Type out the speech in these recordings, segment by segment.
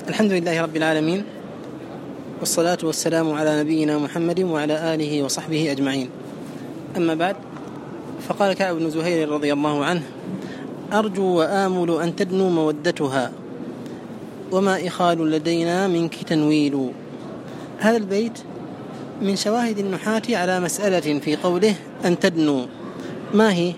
الحمد لله رب العالمين، والصلاة والسلام على نبينا محمد وعلى آله وصحبه أجمعين. أما بعد، فقال كعب بن زهير رضي الله عنه: أرجو وآمل أن تدنو مودتها، وما إخال لدينا منك تنويل. هذا البيت من شواهد النحاة على مسألة في قوله أن تدنو. ما هي؟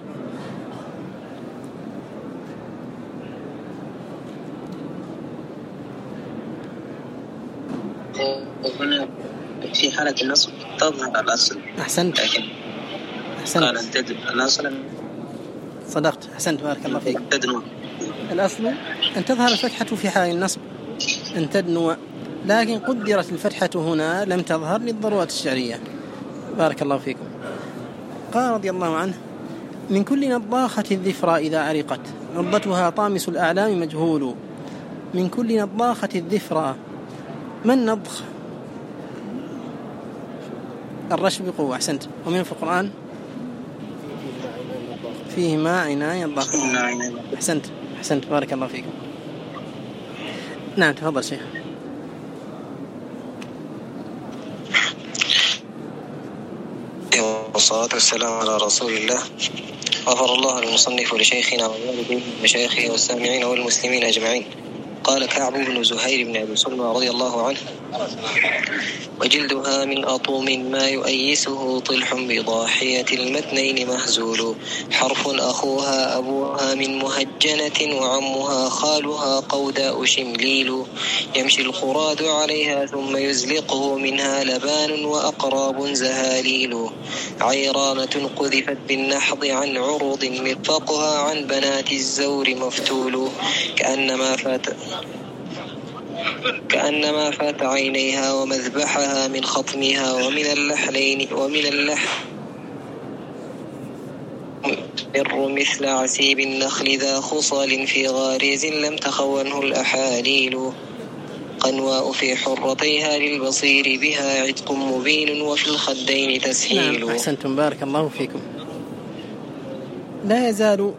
في حالة النصب تظهر الأصل. أحسنت. قال أن تدنو الأصل. صدقت، أحسنت، بارك الله فيك. تدنو الأصل أن تظهر الفتحة في حال النصب، أن تدنو، لكن قدرت الفتحة هنا لم تظهر للضرورة الشعرية. بارك الله فيكم. قال رضي الله عنه: من كل نضاخة الذفرى إذا عرقت، عضتها طامس الأعلام مجهول. من كل نضاخة الذفرى. ما النضخ؟ الرش بقوة. أحسنت. ومن في القرآن فيهما عينان يضاخان. أحسنت، بارك الله فيكم. نعم، تفضل شيخ. والصلاة والسلام على رسول الله. غفر الله للمصنف ولشيخنا ووالديه ومشايخه والسامعين والمسلمين أجمعين. قال كعب بن زهير بن أبي سلمى رضي الله عنه: وجلدها من أطوم ما يؤيسه طلح بضاحية المتنين مهزول. حرف أخوها أبوها من مهجنة وعمها خالها قوداء شمليل. يمشي الخراد عليها ثم يزلقه منها لبان وأقراب زهاليل. عيرانة قذفت بالنحض عن عروض مرفقها عن بنات الزور مفتول. كأنما فات عينيها ومذبحها من خطمها ومن اللحلين مثل عسيب النخل ذا خصال في غاريز لم تخونه الأحاليل. قنواء في حرتيها للبصير بها عتق مبين وفي الخدين تسهيل. نعم، أحسنتم، بارك الله فيكم. لا يزال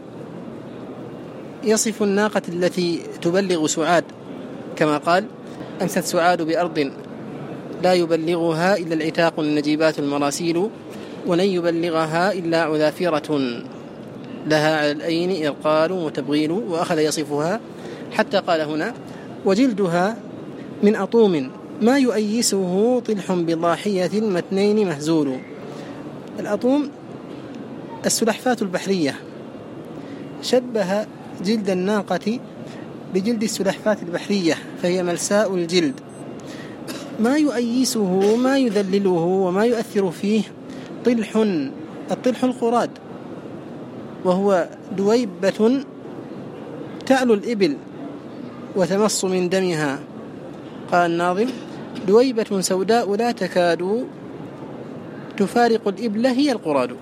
يصف الناقة التي تبلغ سعاد كما قال: أمست سعاد بأرض لا يبلغها إلا العتاق النجيبات المراسيل، ولن يبلغها إلا عذافرة لها على الأين إرقال وتبغيل. وأخذ يصفها حتى قال هنا: وجلدها من أطوم ما يؤيسه طلح بضاحية المتنين مهزول. الأطوم السلحفاة البحرية، شبه جلد الناقة بجلد السلحفاة البحرية، فهي ملساء الجلد. ما يؤيسه، ما يذلله وما يؤثر فيه الطلح القراد، وهو دويبة تعلو الإبل وتمص من دمها. قال الناظم: دويبة سوداء لا تكاد تفارق الإبل هي القراد.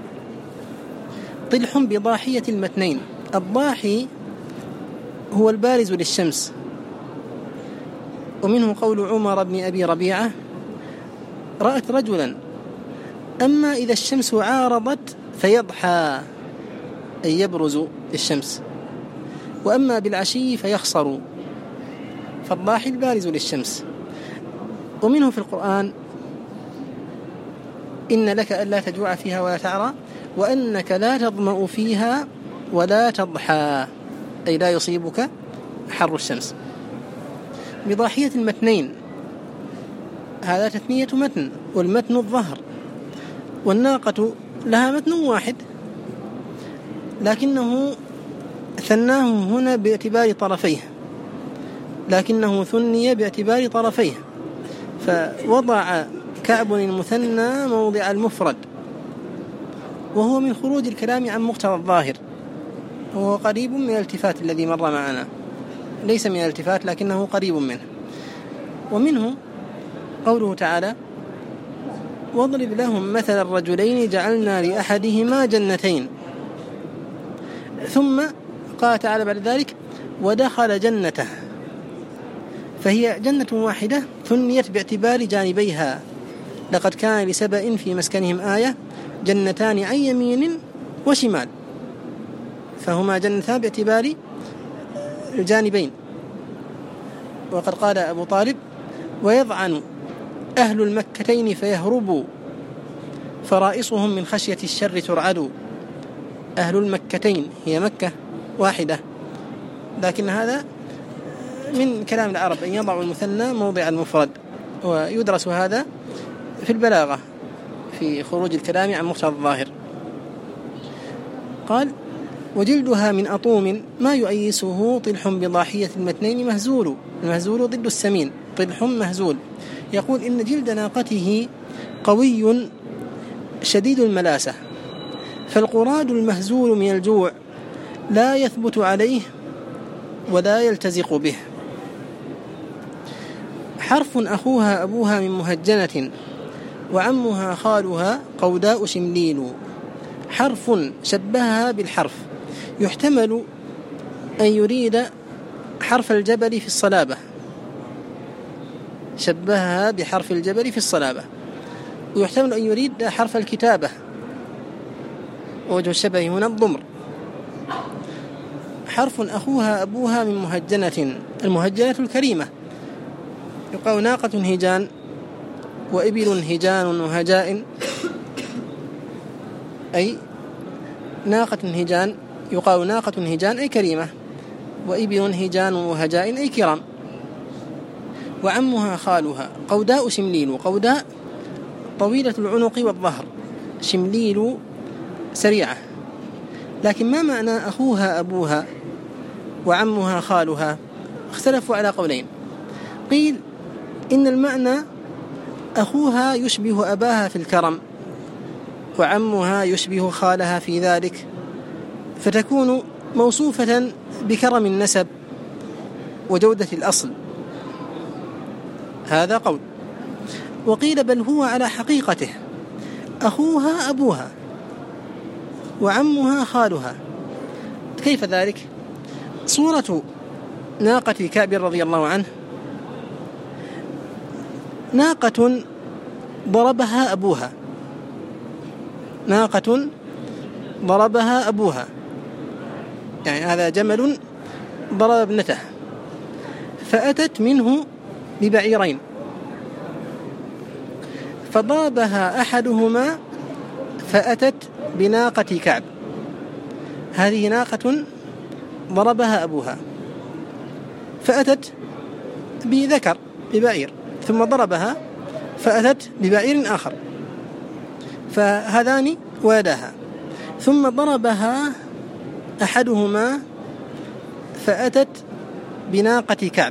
طلح بضاحية المتنين. الضاحي هو البارز للشمس، ومنه قول عمر بن أبي ربيعة: رأت رجلا أما إذا الشمس عارضت فيضحى، أي يبرز للشمس، وأما بالعشي فيخصر. فالضاحي البارز للشمس. ومنه في القرآن: إن لك ألا تجوع فيها ولا تعرى، وأنك لا تظمأ فيها ولا تضحى، أي لا يصيبك حر الشمس. بضاحية المتنين، هذا تثنية متن، والمتن الظهر، والناقة لها متن واحد لكنه ثناه هنا باعتبار طرفيه، لكنه ثني باعتبار طرفيه، فوضع كعب المثنى موضع المفرد، وهو من خروج الكلام عن مقتضى الظاهر، وهو قريب من الالتفات الذي مر معنا، ليس من الالتفات لكنه قريب منه. ومنه قوله تعالى: واضرب لهم مثل الرجلين جعلنا لأحدهما جنتين. ثم قال تعالى بعد ذلك: ودخل جنته، فهي جنة واحدة ثنيت باعتبار جانبيها. لقد كان لسبأ في مسكنهم آية جنتان عن يمين وشمال، فهما جنتان باعتبار الجانبين. وقد قال أبو طالب: ويضعن أهل المكتين فيهربوا فرائصهم من خشية الشر ترعد. أهل المكتين هي مكة واحدة، لكن هذا من كلام العرب أن يضع المثنى موضع المفرد، ويدرس هذا في البلاغة في خروج الكلام عن مقتضى الظاهر. قال: وجلدها من أطوم ما يؤيسه طلح بضاحية المتنين مهزول. المهزول ضد السمين، طلح مهزول. يقول إن جلد ناقته قوي شديد الملاسة، فالقراد المهزول من الجوع لا يثبت عليه ولا يلتزق به. حرف أخوها أبوها من مهجنة وعمها خالها قوداء شمليل. حرف شبهها بالحرف، يحتمل أن يريد حرف الجبل في الصلابة، شبهها بحرف الجبل في الصلابة، ويحتمل أن يريد حرف الكتابة، ووجه الشبه هنا الضمر. حرف أخوها أبوها من مهجنة، المهجنة الكريمة، يقال ناقة هجان وإبل هجان وهجاء، أي ناقة هجان، يقال ناقة هجان أي كريمة، وإبل هجان وهجاء أي كرام. وعمها خالها قوداء شمليل. قوداء طويلة العنق والظهر، شمليل سريعة. لكن ما معنى أخوها أبوها وعمها خالها؟ اختلفوا على قولين. قيل إن المعنى أخوها يشبه أباها في الكرم، وعمها يشبه خالها في ذلك، فتكون موصوفة بكرم النسب وجودة الأصل. هذا قول. وقيل بل هو على حقيقته أخوها أبوها وعمها خالها. كيف ذلك؟ صورة ناقة كعب رضي الله عنه، ناقة ضربها أبوها، ناقة ضربها أبوها، يعني هذا جمل ضرب ابنته، فأتت منه ببعيرين، فضربها أحدهما فأتت بناقة كعب. هذه ناقة ضربها أبوها، فأتت بذكر ببعير، ثم ضربها فأتت ببعير آخر، فهذان ولداها، ثم ضربها أحدهما فأتت بناقة كعب.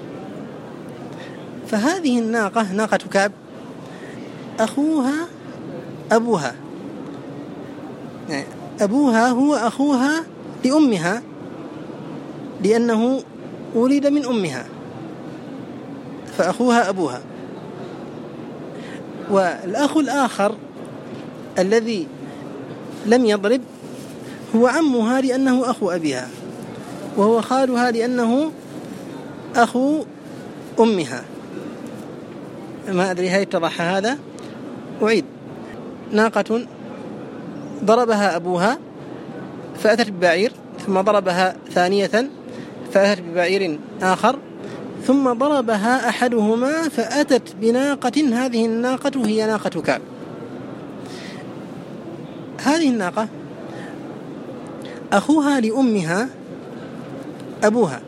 فهذه الناقة ناقة كعب أخوها أبوها، يعني أبوها هو أخوها لأمها، لأنه ولد من أمها، فأخوها أبوها. والأخ الآخر الذي لم يضرب هو عمها لأنه أخو أبيها، وهو خالها لأنه أخو أمها. ما أدري هل اتضح هذا؟ أعيد. ناقة ضربها أبوها فأتت ببعير، ثم ضربها ثانية فأتت ببعير آخر، ثم ضربها أحدهما فأتت بناقة، هذه الناقة هي ناقة كعب. هذه الناقة أخوها لأمها أبوها،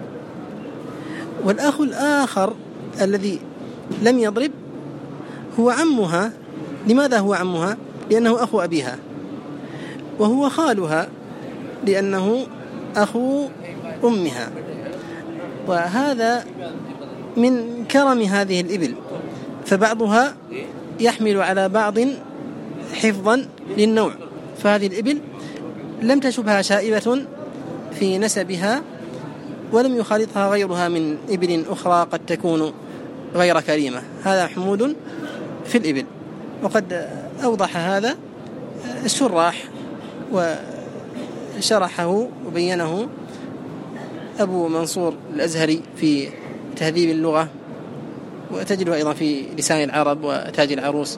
والأخ الآخر الذي لم يضرب هو عمها. لماذا هو عمها؟ لأنه أخو أبيها، وهو خالها لأنه أخو أمها. وهذا من كرم هذه الإبل، فبعضها يحمل على بعض حفظا للنوع، فهذه الإبل لم تشبها شائبة في نسبها، ولم يخالطها غيرها من إبل أخرى قد تكون غير كريمة. هذا حمود في الإبل. وقد أوضح هذا الشراح وشرحه وبينه أبو منصور الأزهري في تهذيب اللغة، وتجده أيضا في لسان العرب وتاج العروس.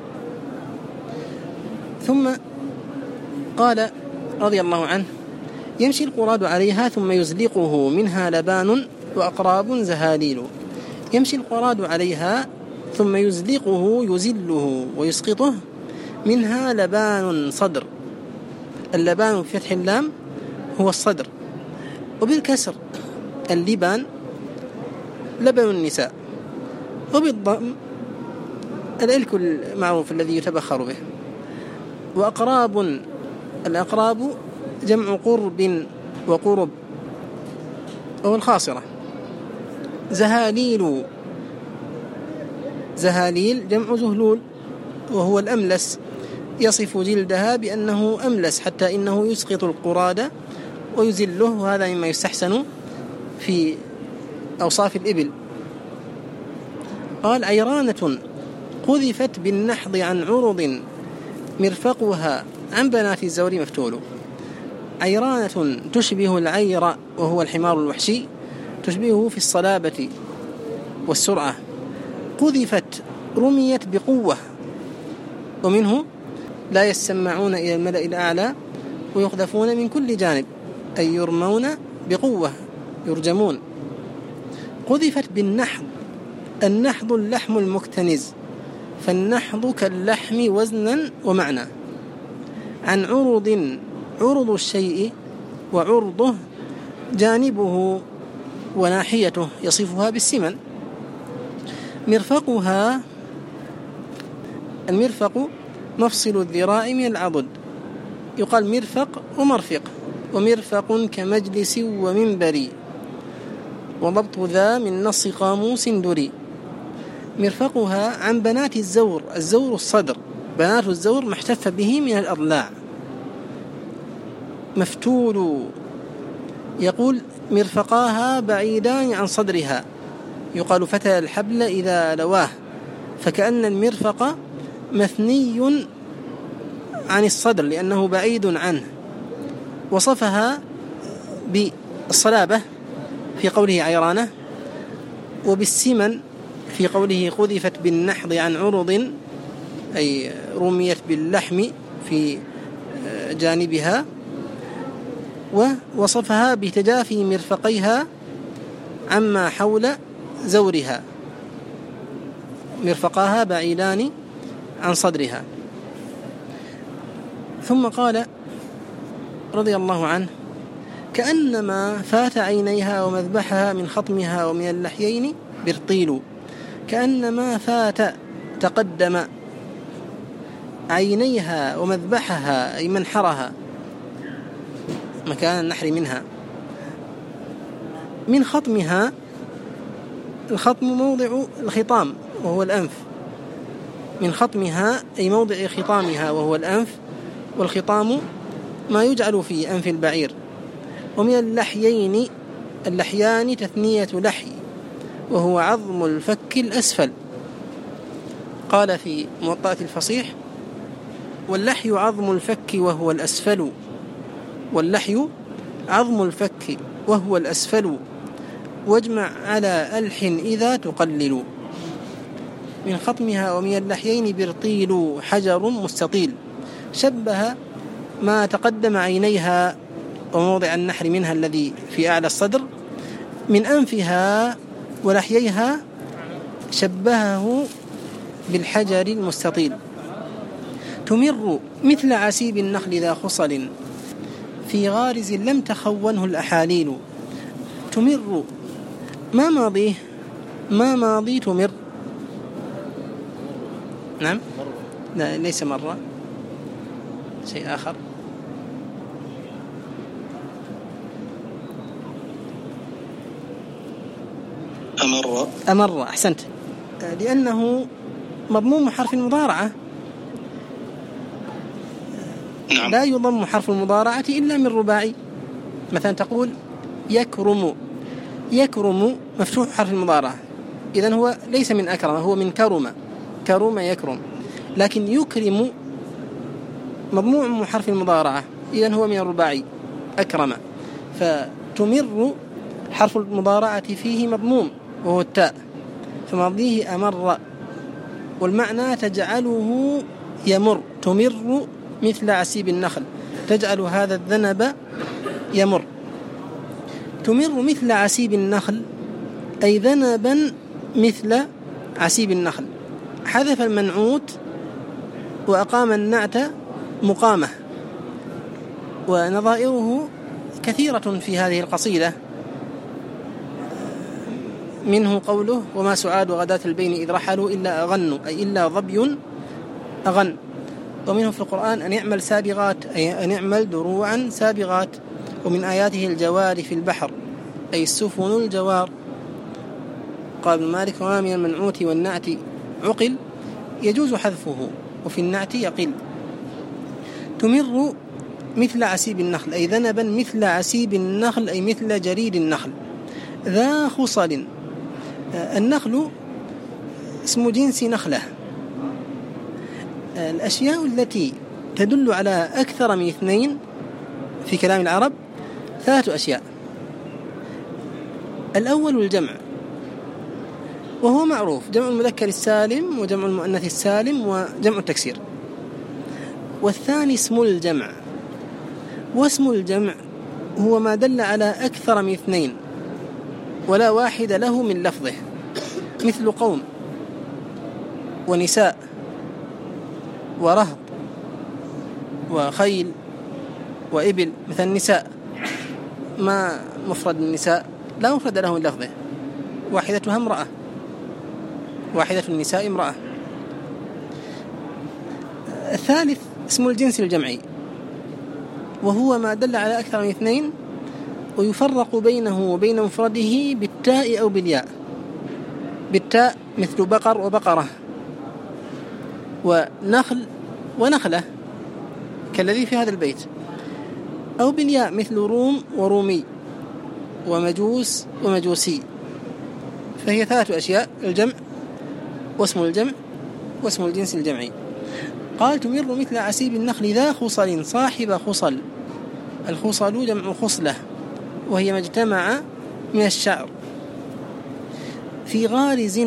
ثم قال رضي الله عنه: يمشي القراد عليها ثم يزلقه منها لبان وأقراب زهاليل. يمشي القراد عليها ثم يزله ويسقطه، منها لبان صدر. اللبان بفتح اللام هو الصدر، وبالكسر اللبان لبن النساء، وبالضم الإلك المعروف الذي يتبخر به. وأقراب، الأقراب جمع قرب وقرب، وهو الخاصرة. زهاليل جمع زهلول، وهو الأملس، يصف جلدها بأنه أملس حتى إنه يسقط القراد ويزله، وهذا مما يستحسن في أوصاف الإبل. قال: عيرانة قذفت بالنحض عن عرض مرفقها عن بنات الزور مفتول. عيرانة تشبه العير وهو الحمار الوحشي، تشبهه في الصلابة والسرعة. قذفت رميت بقوة، ومنه لا يسمعون إلى الملأ الأعلى ويقذفون من كل جانب، أي يرمون بقوة، يرجمون. قذفت بالنحض، النحض اللحم المكتنز، فالنحض كاللحم وزنا ومعنى. عن عرض الشيء وعرضه جانبه وناحيته، يصفها بالسمن. مرفقها، المرفق مفصل الذراع من العضد، يقال مرفق ومرفق. ومرفق كمجلس ومنبر، وضبط ذا من نص قاموس دري. مرفقها عن بنات الزور، الزور الصدر، بنات الزور ما احتف به من الأضلاع. مفتول، يقول مرفقاها بعيدان عن صدرها، يقال فتى الحبل إذا لواه، فكأن المرفق مثني عن الصدر لأنه بعيد عنه. وصفها بالصلابة في قوله عيرانة، وبالسمن في قوله قذفت بالنحض عن عرض، أي رميت باللحم في جانبها. ووصفها بتجافي مرفقيها عما حول زورها، مرفقاها بعيدان عن صدرها. ثم قال رضي الله عنه: كأنما فات عينيها ومذبحها من خطمها ومن اللحيين برطيل. كأنما فات تقدم عينيها ومذبحها، أي منحرها، مكان النحر منها. من خطمها، الخطم موضع الخطام وهو الأنف. من خطمها أي موضع خطامها وهو الأنف، والخطام ما يجعل في أنف البعير. ومن اللحيين، اللحيان تثنية لحي وهو عظم الفك الأسفل. قال في موطأة الفصيح: واللحي عظم الفك وهو الأسفل، واللحي عظم الفك وهو الأسفل، واجمع على ألح إذا تقلل. من خطمها ومن اللحيين برطيل، حجر مستطيل. شبه ما تقدم عينيها وموضع النحر منها الذي في أعلى الصدر من أنفها ولحييها، شبهه بالحجر المستطيل. تمر مثل عسيب النخل ذا خصل، في غارز لم تخونه الأحاليل. تمر، ما ماضيه؟ ما ماضي تمر؟ نعم، لا ليس مرة، شيء آخر. أمر، أحسنت، لأنه مضموم حرف المضارعة. نعم. لا يضم حرف المضارعة إلا من رباعي. مثلا تقول يكرم، يكرم مفتوح حرف المضارعة، إذن هو ليس من أكرم، هو من كرم، كرم يكرم. لكن يكرم مضموع من حرف المضارعة، إذن هو من الرباعي أكرم. فتمر حرف المضارعة فيه مضموم وهو التاء، فماضيه أمر، والمعنى تجعله يمر. تمر مثل عسيب النخل، تجعل هذا الذنب يمر. تمر مثل عسيب النخل، أي ذنبا مثل عسيب النخل، حذف المنعوت وأقام النعت مقامه. ونظائره كثيرة في هذه القصيدة، منه قوله: وما سعاد غداة البين إذ رحلوا إلا أغنوا، أي إلا ظبي أغن. ومنه في القرآن أن يعمل سابغات، أي أن يعمل دروعا سابغات. ومن آياته الجوار في البحر، أي السفن الجوار. قال ابن مالك: وما من المنعوت والنعت عقل يجوز حذفه، وفي النعت يقل. تمر مثل عسيب النخل، أي ذنبا مثل عسيب النخل، أي مثل جريد النخل. ذا خصل، النخل اسم جنس نخلة. الأشياء التي تدل على أكثر من اثنين في كلام العرب 3 أشياء. الأول الجمع، وهو معروف: جمع المذكر السالم، وجمع المؤنث السالم، وجمع التكسير. والثاني اسم الجمع، واسم الجمع هو ما دل على أكثر من اثنين ولا واحد له من لفظه، مثل قوم ونساء ورهط وخيل وإبل. مثل النساء، ما مفرد النساء؟ لا مفرد له من لفظه، واحدتها امرأة، واحدة النساء امرأة. الثالث اسم الجنس الجمعي، وهو ما دل على أكثر من اثنين ويفرق بينه وبين مفرده بالتاء أو بالياء. بالتاء مثل بقر وبقرة، ونخل ونخلة كالذي في هذا البيت، أو بالياء مثل روم ورومي، ومجوس ومجوسي. فهي 3 أشياء: الجمع، واسم الجمع، واسم الجنس الجمعي. قال: تمر مثل عسيب النخل ذا خصل، صاحب خصل. الخصل جمع خصلة، وهي ما اجتمع من الشعر. في غارز،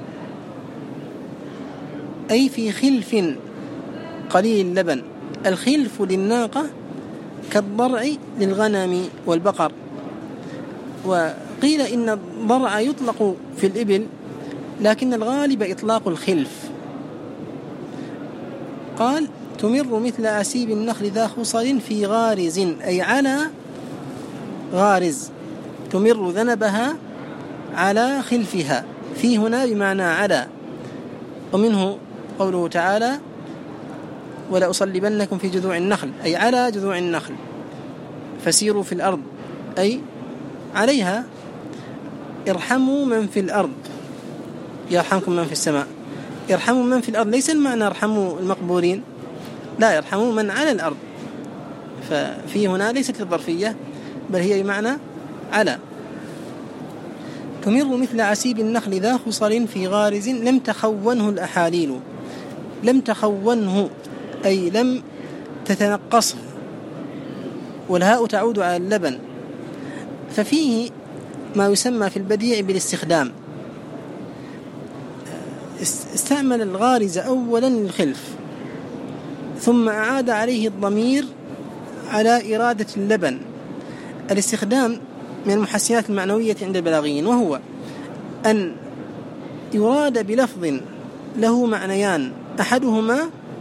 أي في خلف قليل اللبن. الخلف للناقة كالضرع للغنم والبقر. وقيل إن الضرع يطلق في الإبل، لكن الغالب إطلاق الخلف. قال: تمر مثل عسيب النخل ذا خصل في غارز، أي على غارز. تمر ذنبها على خلفها، في هنا بمعنى على. ومنه قوله تعالى: ولا أصلبنكم في جذوع النخل، أي على جذوع النخل. فسيروا في الأرض، أي عليها. ارحموا من في الأرض يرحمكم من في السماء. ارحموا من في الأرض ليس المعنى ارحموا المقبورين، لا، يرحموا من على الأرض. ففي هنا ليست الظرفية، بل هي بمعنى على. تمر مثل عسيب النخل ذا خصل في غارز لم تخونه الأحاليل. لم تخونه أي لم تتنقصه، والهاء تعود على اللبن. ففيه ما يسمى في البديع بالاستخدام. استعمل الغارز أولا للخلف، ثم أعاد عليه الضمير على إرادة اللبن. الاستخدام من المحسنات المعنوية عند البلاغيين، وهو أن يراد بلفظ له معنيان أحدهما،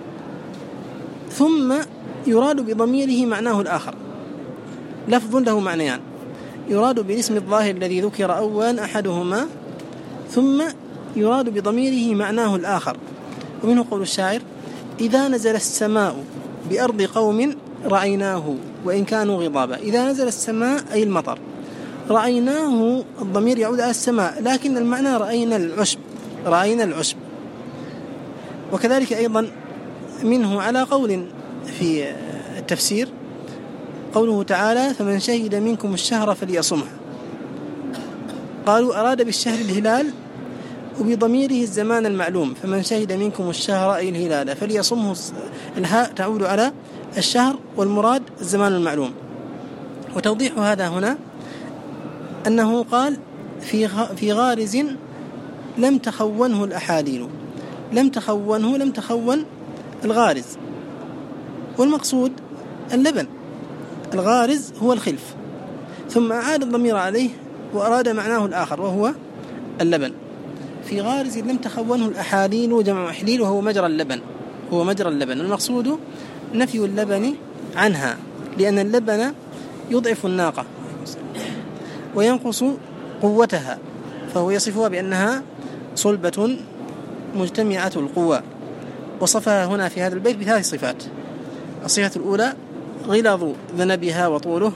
ثم يراد بضميره معناه الآخر. لفظ له معنيان، يراد بالاسم الظاهر الذي ذكر أولا أحدهما، ثم يراد بضميره معناه الآخر. ومنه قول الشاعر: إذا نزل السماء بأرض قوم رأيناه وإن كانوا غضابا. إذا نزل السماء أي المطر، رأيناه الضمير يعود على السماء، لكن المعنى رأينا العشب، رأينا العشب. وكذلك أيضا منه على قول في التفسير قوله تعالى: فمن شهد منكم الشهر فليصمه. قالوا أراد بالشهر الهلال، وبضميره الزمان المعلوم. فمن شهد منكم الشهر أي الهلال فليصمه. الهاء تعود على الشهر، والمراد الزمان المعلوم. وتوضيح هذا هنا أنه قال: في غارز لم تخونه الأحاليل. لم تخونه، لم تخون الغارز، والمقصود اللبن. الغارز هو الخلف، ثم أعاد الضمير عليه وأراد معناه الآخر وهو اللبن. في غارز لم تخونه الأحاليل جمع أحليل وهو مجرى اللبن، هو مجرى اللبن. المقصود نفي اللبن عنها، لأن اللبن يضعف الناقة وينقص قوتها، فهو يصفها بأنها صلبة مجتمعة القوى. وصفها هنا في هذا البيت بثلاث صفات. الصفة الأولى غلظ ذنبها وطوله،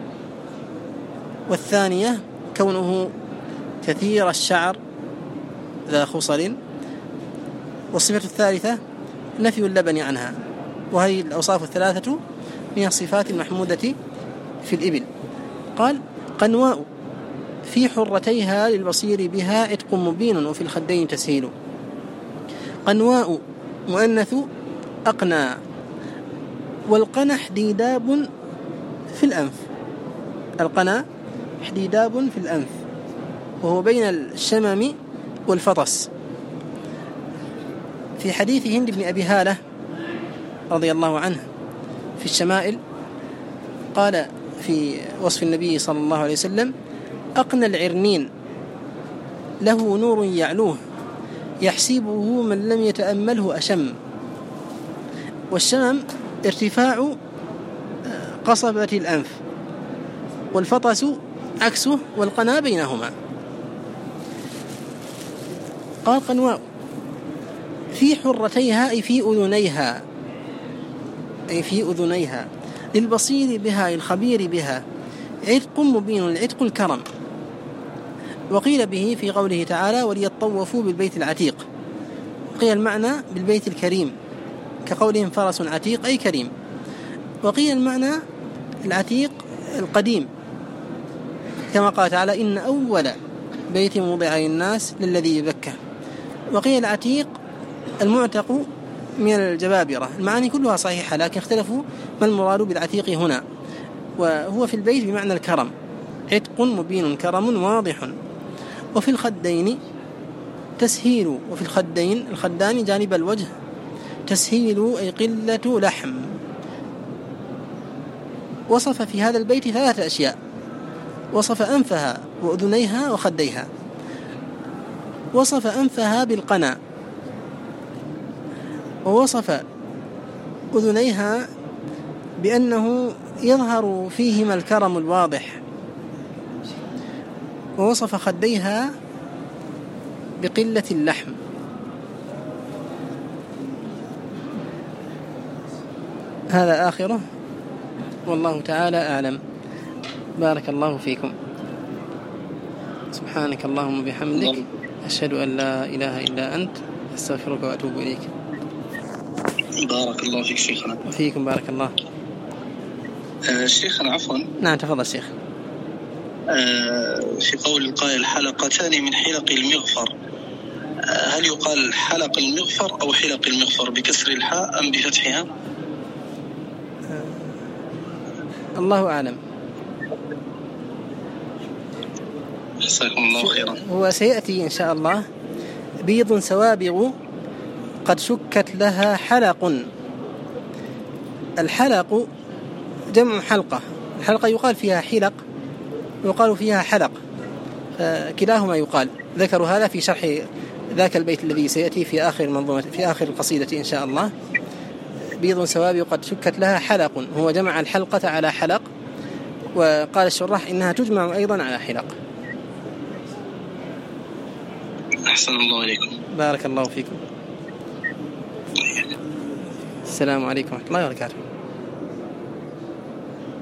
والثانية كونه كثير الشعر ذا خصر، والصفة الثالثة نفي اللبن عنها. وهذه الأوصاف الثلاثة من الصفات المحمودة في الإبل. قال قنواء في حرتيها للبصير بها عتق مبين وفي الخدين تسهيل. قنواء مؤنث أقنى، والقنا حديداب في الأنف. القنا حديداب في الأنف وهو بين الشمم والفطس. في حديث هند بن أبي هالة رضي الله عنه في الشمائل قال في وصف النبي صلى الله عليه وسلم: أقنى العرنين له نور يعلوه يحسبه من لم يتأمله أشم. والشمم ارتفاع قصبة الأنف، والفطس عكسه، والقنا بينهما. قال قنواء في حرتيها أي في أذنيها، أي في أذنيها، للبصير بها الخبير بها عتق مبين. العتق الكرم. وقيل به في قوله تعالى: وليطوفوا بالبيت العتيق. قيل المعنى بالبيت الكريم كقولهم فرس عتيق أي كريم. وقيل المعنى العتيق القديم كما قال تعالى: إن أول بيت وضع للناس للذي ببكة. وقيل العتيق المعتق من الجبابرة. المعاني كلها صحيحة، لكن اختلفوا ما المراد بالعتيق هنا. وهو في البيت بمعنى الكرم، عتق مبين كرم واضح. وفي الخدين تسهيل. وفي الخدين، الخدان جانب الوجه، تسهيل أي قلة لحم. وصف في هذا البيت ثلاثة أشياء: وصف أنفها وأذنيها وخديها. وصف أنفها بالقنا، ووصف أذنيها بأنه يظهر فيهما الكرم الواضح، ووصف خديها بقلة اللحم. هذا آخره، والله تعالى أعلم. بارك الله فيكم. سبحانك اللهم وبحمدك، أشهد أن لا إله إلا أنت، أستغفرك وأتوب إليك. بارك الله فيك شيخنا. وفيكم بارك الله. شيخنا عفوا. نعم تفضل شيخ. في قول القائل: حلقتان من حلق المغفر، هل يقال حلق المغفر أو حلق المغفر بكسر الحاء أم بفتحها؟ الله أعلم. جزاكم الله خيرا. هو سيأتي إن شاء الله: بيض سوابغ قد شكت لها حلق. الحلق جمع حلقة. الحلقة يقال فيها حلق ويقال فيها حلق، كلاهما يقال. ذكروا هذا في شرح ذاك البيت الذي سيأتي في آخر المنظومة، في آخر القصيدة إن شاء الله. بيض سوابغ قد شكت لها حلق، هو جمع الحلقة على حلق. وقال الشراح إنها تجمع أيضا على حلق. أحسن الله إليكم. بارك الله فيكم. السلام عليكم ورحمة الله وبركاته.